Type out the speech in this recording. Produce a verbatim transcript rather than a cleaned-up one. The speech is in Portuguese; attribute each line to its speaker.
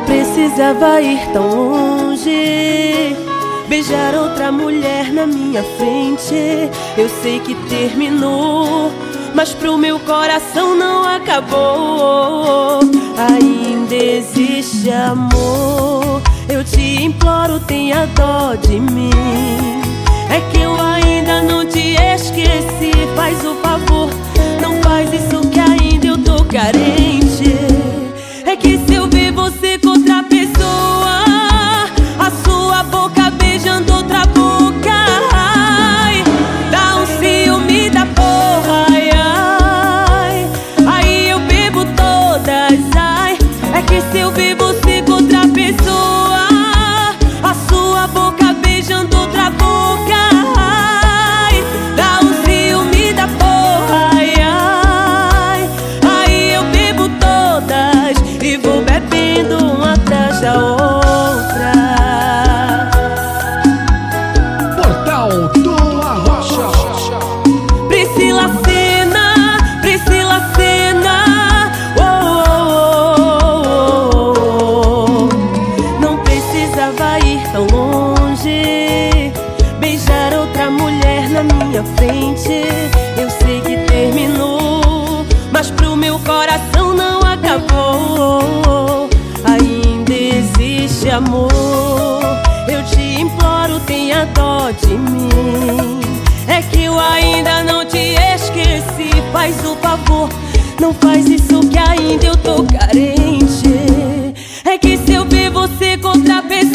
Speaker 1: precisava ir tão longe, beijar outra mulher na minha frente. Eu sei que terminou, mas pro meu coração não acabou. Ainda existe amor, eu te imploro, tenha dó de mim. É que eu ainda não te esqueci. Faz o favor, não faz isso que ainda eu tô carente. É que se eu ver você com outra pessoa, a sua boca beijando outra boca, ai, dá um ciúme da porra, ai, ai, aí eu bebo todas, ai. É que se eu ver você com outra pessoa, a sua boca beijando outra boca, ai, dá um ciúme da porra, ai, ai, aí eu bebo todas e vou bebendo uma atrás da outra.
Speaker 2: Portal do Arrocha.
Speaker 1: Priscila Senna, Priscila Senna, oh, oh, oh, oh. Não precisava ir tão longe, beijar outra mulher na minha frente. Eu sei que terminou, mas pro meu coração não acabou. Ainda existe amor, eu te imploro, tenha dó de mim. É que eu ainda não te esqueci. Faz o favor, não faz isso que ainda eu tô carente. É que se eu ver você com outra pessoa,